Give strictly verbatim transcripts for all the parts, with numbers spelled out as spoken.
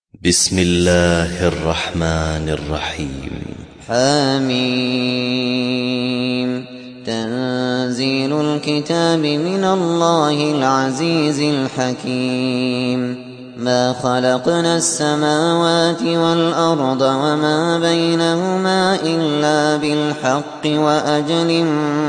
بسم الله الرحمن الرحيم. حميم. تنزيل الكتاب من الله العزيز الحكيم. ما خلقنا السماوات والأرض وما بينهما إلا بالحق وأجل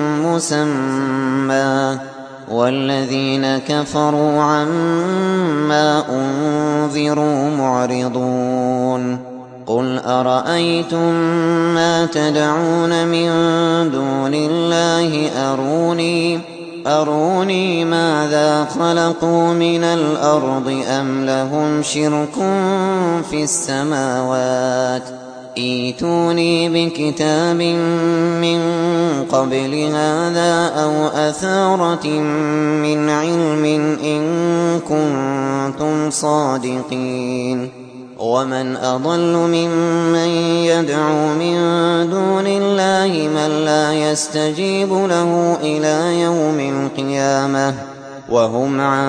مسمى، والذين كفروا عما أنذروا معرضون. قل أرأيتم ما تدعون من دون الله أروني أروني ماذا خلقوا من الأرض أم لهم شرك في السماوات؟ ائتوني بكتاب من قبل هذا أو أثارة من علم إن كنتم صادقين. ومن أضل ممن يدعو من دون الله من لا يستجيب له إلى يوم القيامة وهم عن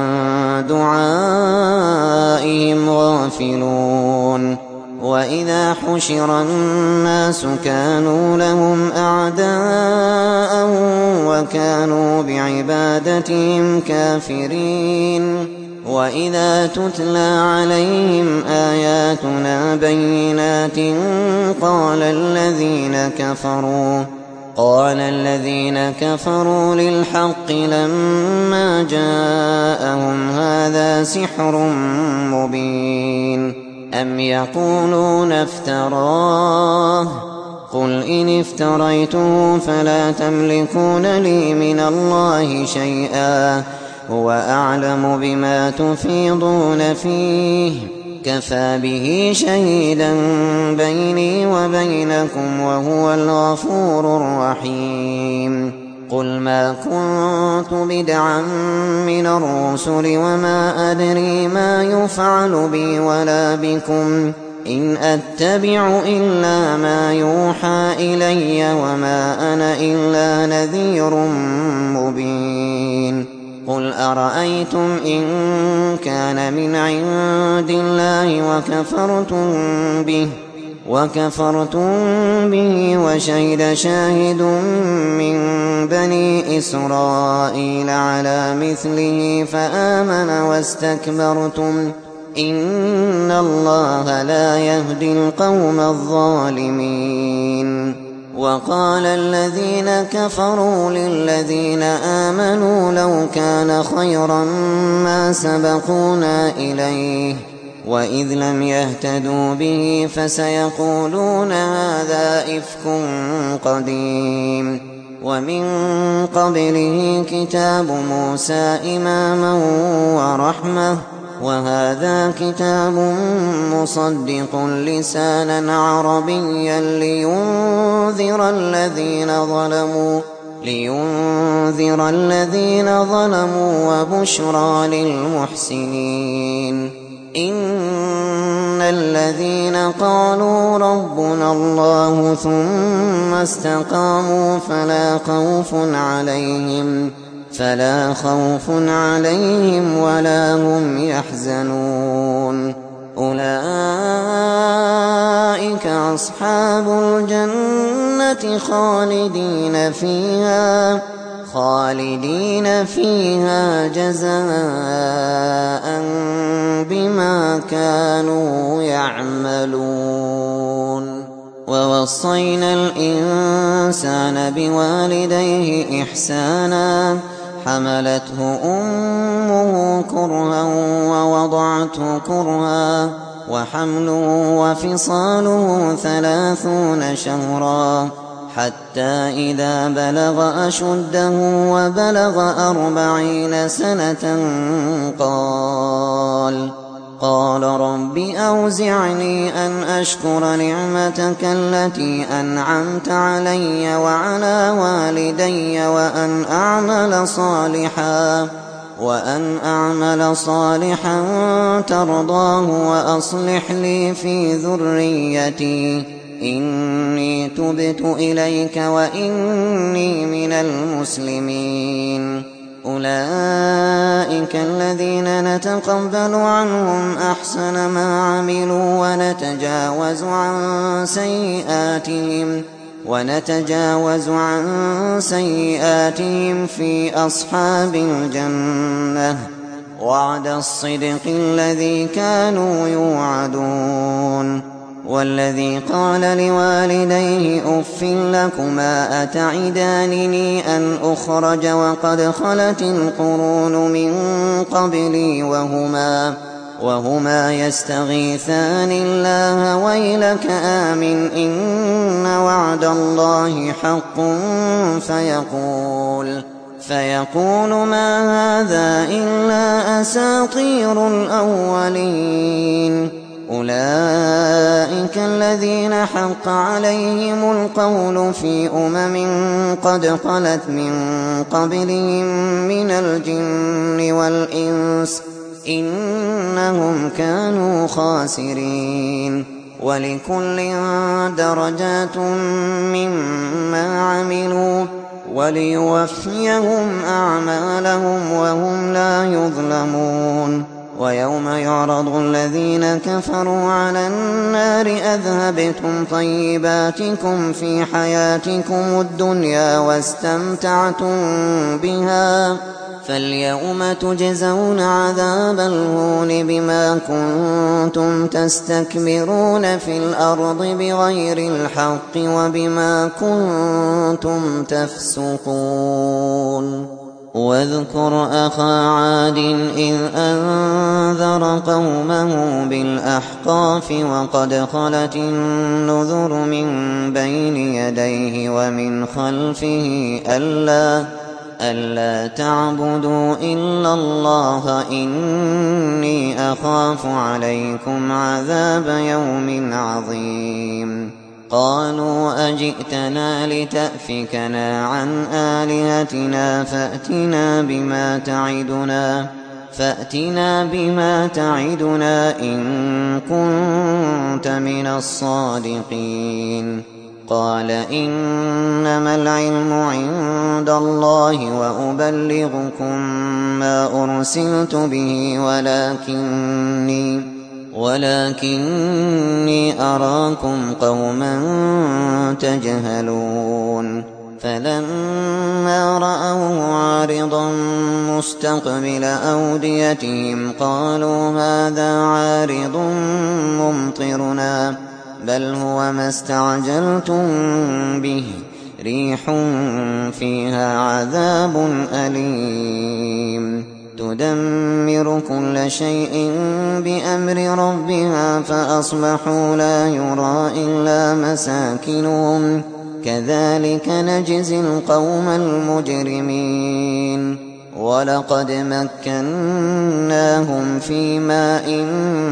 دعائهم غافلون. وإذا حشر الناس كانوا لهم أعداء وكانوا بعبادتهم كافرين. وإذا تتلى عليهم آياتنا بينات قال الذين كفروا قال الذين كفروا للحق لما جاءهم هذا سحر مبين. أم يقولون افتراه قل إن افتريته فلا تملكون لي من الله شيئا هو أعلم بما تفيضون فيه كفى به شهيدا بيني وبينكم وهو الغفور الرحيم. قل ما كنت بدعا من الرسل وما أدري ما يفعل بي ولا بكم إن أتبع إلا ما يوحى إلي وما أنا إلا نذير مبين. قل أرأيتم إن كان من عند الله وكفرتم به وكفرتم به وشهد شاهد من بني إسرائيل على مثله فآمن واستكبرتم إن الله لا يهدي القوم الظالمين. وقال الذين كفروا للذين آمنوا لو كان خيرا ما سبقونا إليه وإذ لم يهتدوا به فسيقولون هذا إفك قديم. ومن قبله كتاب موسى إماما ورحمة وهذا كتاب مصدق لسانا عربيا لينذر الذين ظلموا لينذر الذين ظلموا وبشرى للمحسنين. إن الذين قالوا ربنا الله ثم استقاموا فلا خوف عليهم فلا خوف عليهم ولا هم يحزنون. أولئك أصحاب الجنة خالدين فيها خالدين فيها جزاء بما كانوا يعملون. ووصينا الإنسان بوالديه إحسانا حملته أمه كرها ووضعته كرها وحمله وفصاله ثلاثون شهرا حتى إذا بلغ أشده وبلغ أربعين سنة قال قال رب أوزعني أن أشكر نعمتك التي أنعمت علي وعلى والدي وأن أعمل صالحا وأن أعمل صالحا ترضاه وأصلح لي في ذريتي إني تبت إليك وإني من المسلمين. أولئك الذين نتقبل عنهم أحسن ما عملوا ونتجاوز عن سيئاتهم ونتجاوز عن سيئاتهم في أصحاب الجنة وعد الصدق الذي كانوا يوعدون. والذي قال لوالديه أف لكما أتعدانني أن أخرج وقد خلت القرون من قبلي وهما وهما يستغيثان الله ويلك آمن إن وعد الله حق فيقول فيقول ما هذا إلا أساطير الأولين. أولئك الذين حق عليهم القول في أمم قد خلت من قبلهم من الجن والإنس إنهم كانوا خاسرين. ولكل درجات مما عملوا وليوفيهم أعمالهم وهم لا يظلمون. ويوم يعرض الذين كفروا على النار أذهبتم طيباتكم في حياتكم الدنيا واستمتعتم بها فاليوم تجزون عذاب الهون بما كنتم تستكبرون في الأرض بغير الحق وبما كنتم تفسقون. واذكر أخا عاد إذ أنذر قومه بالأحقاف وقد خلت النذر من بين يديه ومن خلفه ألا ألا تعبدوا إلا الله إني أخاف عليكم عذاب يوم عظيم. قالوا أجئتنا لتأفكنا عن آلهتنا فأتنا بما تعدنا فأتنا بما تعدنا إن كنت من الصادقين. قال إنما العلم عند الله وأبلغكم ما أرسلت به ولكني ولكني أراكم قوما تجهلون. فلما رأوه عارضا مستقبل أوديتهم قالوا هذا عارض ممطرنا بل هو ما استعجلتم به ريح فيها عذاب أليم تدمر كل شيء بأمر ربها فأصبحوا لا يرى إلا مساكنهم كذلك نجزي القوم المجرمين. ولقد مكناهم في ماء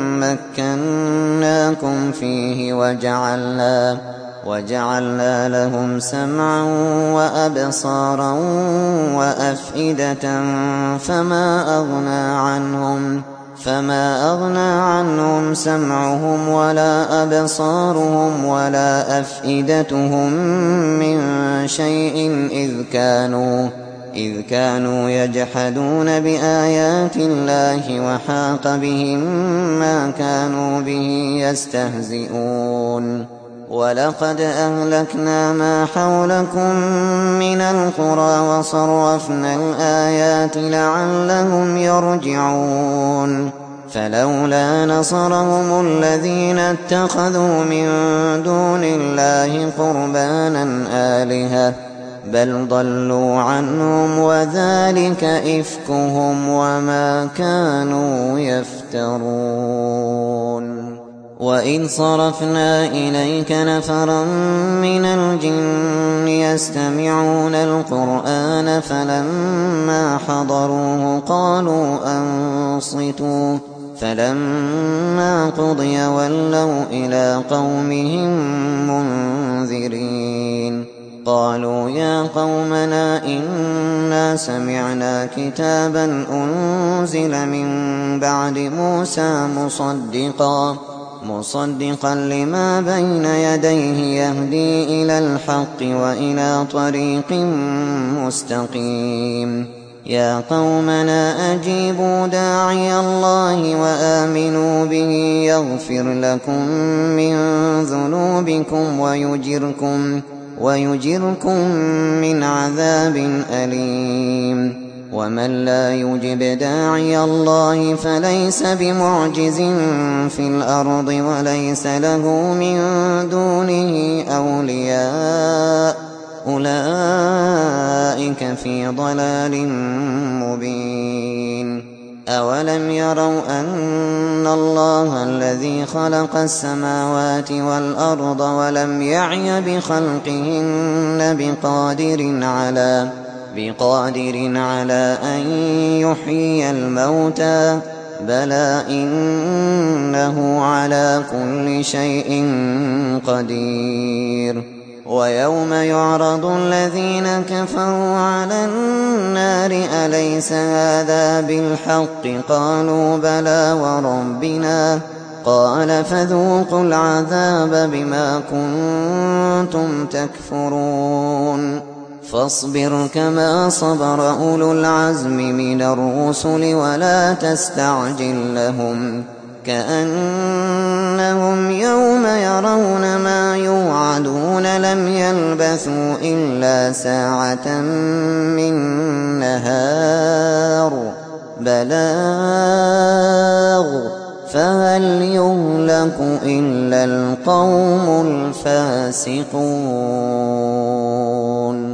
مكناكم فيه وجعلنا وجعلنا لهم سمعا وأبصارا وأفئدة فما أغنى عنهم فما أغنى عنهم سمعهم ولا أبصارهم ولا أفئدتهم من شيء إذ كانوا إذ كانوا يجحدون بآيات الله وحاق بهم ما كانوا به يستهزئون. ولقد أهلكنا ما حولكم من القرى وصرفنا الآيات لعلهم يرجعون. فلولا نصرهم الذين اتخذوا من دون الله قربانا آلهة بل ضلوا عنهم وذلك إفكهم وما كانوا يفترون. وإذ صرفنا إليك نفرا من الجن يستمعون القرآن فلما حضروه قالوا أنصتوا فلما قضي ولوا إلى قومهم منذرين. قالوا يا قومنا إنا سمعنا كتابا أنزل من بعد موسى مصدقا مصدقا لما بين يديه يهدي إلى الحق وإلى طريق مستقيم يا قومنا أجيبوا داعي الله وآمنوا به يغفر لكم من ذنوبكم ويجركم, ويجركم من عذاب أليم ومن لا يجب داعي الله فليس بمعجز في الأرض وليس له من دونه أولياء أولئك في ضلال مبين أولم يروا أن الله الذي خلق السماوات والأرض ولم يعي بخلقهن بقادر على بقادر على أن يحيي الموتى بلى إنه على كل شيء قدير ويوم يعرض الذين كفروا على النار أليس هذا بالحق قالوا بلى وربنا قال فذوقوا العذاب بما كنتم تكفرون فاصبر كما صبر أولو العزم من الرسل ولا تستعجل لهم كأنهم يوم يرون ما يوعدون لم يلبثوا إلا ساعة من نهار بلاغ فهل يهلك إلا القوم الفاسقون